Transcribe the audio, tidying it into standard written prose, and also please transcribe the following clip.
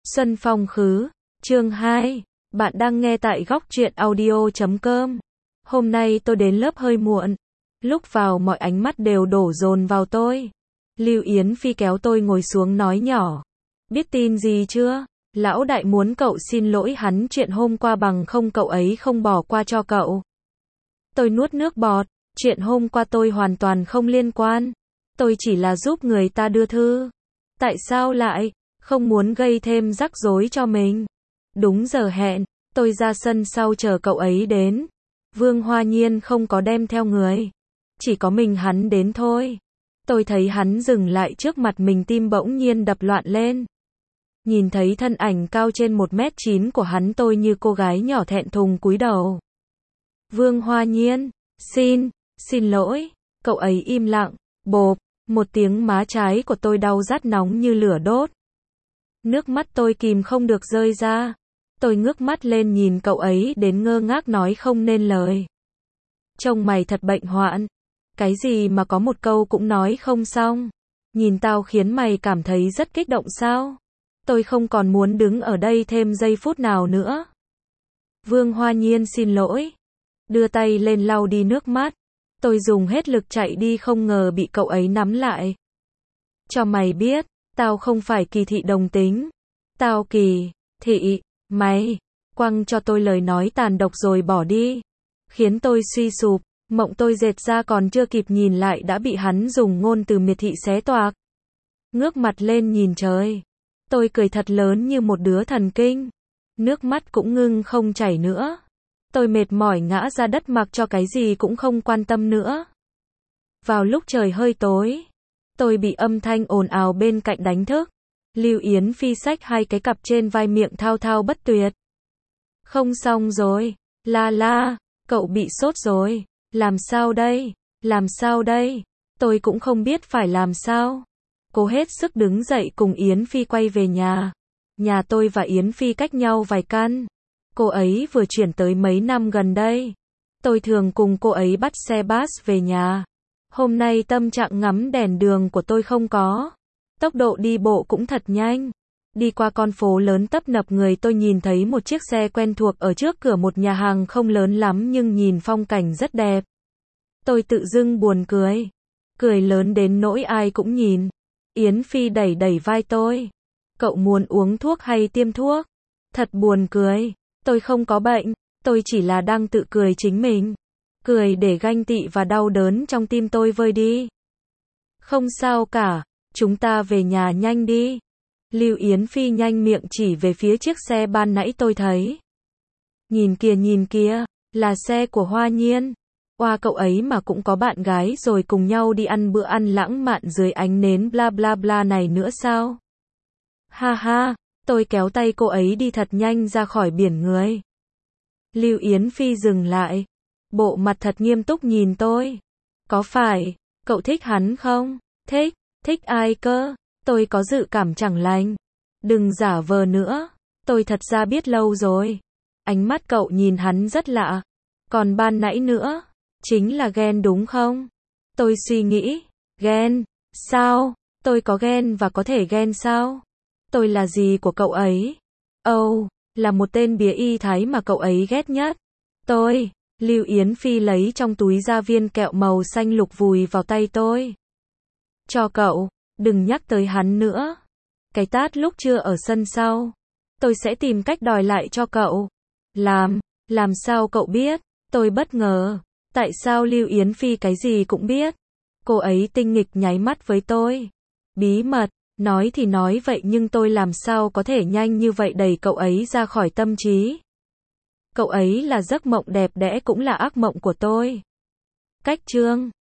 Xuân Phong Khứ, chương 2, bạn đang nghe tại góc truyện audio.com. Hôm nay tôi đến lớp hơi muộn. Lúc vào mọi ánh mắt đều đổ dồn vào tôi. Lưu Yến Phi kéo tôi ngồi xuống nói nhỏ. Biết tin gì chưa? Lão đại muốn cậu xin lỗi hắn chuyện hôm qua bằng không cậu ấy không bỏ qua cho cậu. Tôi nuốt nước bọt. Chuyện hôm qua tôi hoàn toàn không liên quan. Tôi chỉ là giúp người ta đưa thư. Tại sao lại không muốn gây thêm rắc rối cho mình? Đúng giờ hẹn, tôi ra sân sau chờ cậu ấy đến. Vương Hoa Nhiên không có đem theo người. Chỉ có mình hắn đến thôi. Tôi thấy hắn dừng lại trước mặt mình, tim bỗng nhiên đập loạn lên. Nhìn thấy thân ảnh cao trên 1m9 của hắn, tôi như cô gái nhỏ thẹn thùng cúi đầu. Vương Hoa Nhiên, xin lỗi. Cậu ấy im lặng, bộp, một tiếng, má trái của tôi đau rát nóng như lửa đốt. Nước mắt tôi kìm không được rơi ra. Tôi ngước mắt lên nhìn cậu ấy đến ngơ ngác nói không nên lời. Trông mày thật bệnh hoạn. Cái gì mà có một câu cũng nói không xong. Nhìn tao khiến mày cảm thấy rất kích động sao? Tôi không còn muốn đứng ở đây thêm giây phút nào nữa. Vương Hoa Nhiên xin lỗi. Đưa tay lên lau đi nước mắt. Tôi dùng hết lực chạy đi, không ngờ bị cậu ấy nắm lại. Cho mày biết, tao không phải kỳ thị đồng tính. Tao kỳ thị mày. Quăng cho tôi lời nói tàn độc rồi bỏ đi. Khiến tôi suy sụp, mộng tôi dệt ra còn chưa kịp nhìn lại đã bị hắn dùng ngôn từ miệt thị xé toạc. Ngước mặt lên nhìn trời. Tôi cười thật lớn như một đứa thần kinh. Nước mắt cũng ngưng không chảy nữa. Tôi mệt mỏi ngã ra đất mặc cho cái gì cũng không quan tâm nữa. Vào lúc trời hơi tối, tôi bị âm thanh ồn ào bên cạnh đánh thức. Lưu Yến Phi xách hai cái cặp trên vai, miệng thao thao bất tuyệt. Không xong rồi, la, cậu bị sốt rồi. Làm sao đây? Làm sao đây? Tôi cũng không biết phải làm sao. Cố hết sức đứng dậy cùng Yến Phi quay về nhà. Nhà tôi và Yến Phi cách nhau vài căn. Cô ấy vừa chuyển tới mấy năm gần đây. Tôi thường cùng cô ấy bắt xe bus về nhà. Hôm nay tâm trạng ngắm đèn đường của tôi không có. Tốc độ đi bộ cũng thật nhanh. Đi qua con phố lớn tấp nập người, tôi nhìn thấy một chiếc xe quen thuộc ở trước cửa một nhà hàng không lớn lắm nhưng nhìn phong cảnh rất đẹp. Tôi tự dưng buồn cười. Cười lớn đến nỗi ai cũng nhìn. Yến Phi đẩy vai tôi. Cậu muốn uống thuốc hay tiêm thuốc? Thật buồn cười. Tôi không có bệnh. Tôi chỉ là đang tự cười chính mình. Cười để ganh tị và đau đớn trong tim tôi vơi đi. Không sao cả. Chúng ta về nhà nhanh đi. Lưu Yến Phi nhanh miệng chỉ về phía chiếc xe ban nãy tôi thấy. Nhìn kìa, là xe của Hoa Nhiên. Oa, cậu ấy mà cũng có bạn gái rồi cùng nhau đi ăn bữa ăn lãng mạn dưới ánh nến bla bla bla này nữa sao? Ha, tôi kéo tay cô ấy đi thật nhanh ra khỏi biển người. Lưu Yến Phi dừng lại. Bộ mặt thật nghiêm túc nhìn tôi. Có phải, cậu thích hắn không? Thích ai cơ? Tôi có dự cảm chẳng lành. Đừng giả vờ nữa. Tôi thật ra biết lâu rồi. Ánh mắt cậu nhìn hắn rất lạ. Còn ban nãy nữa, chính là ghen đúng không? Tôi suy nghĩ. Ghen? Sao? Tôi có ghen và có thể ghen sao? Tôi là gì của cậu ấy? Là một tên bía y thái mà cậu ấy ghét nhất. Lưu Yến Phi lấy trong túi ra viên kẹo màu xanh lục vùi vào tay tôi. Cho cậu, đừng nhắc tới hắn nữa. Cái tát lúc trưa ở sân sau. Tôi sẽ tìm cách đòi lại cho cậu. Làm sao cậu biết? Tôi bất ngờ. Tại sao Lưu Yến Phi cái gì cũng biết? Cô ấy tinh nghịch nháy mắt với tôi. Bí mật, nói thì nói vậy nhưng tôi làm sao có thể nhanh như vậy đẩy cậu ấy ra khỏi tâm trí? Cậu ấy là giấc mộng đẹp đẽ cũng là ác mộng của tôi. Cách chương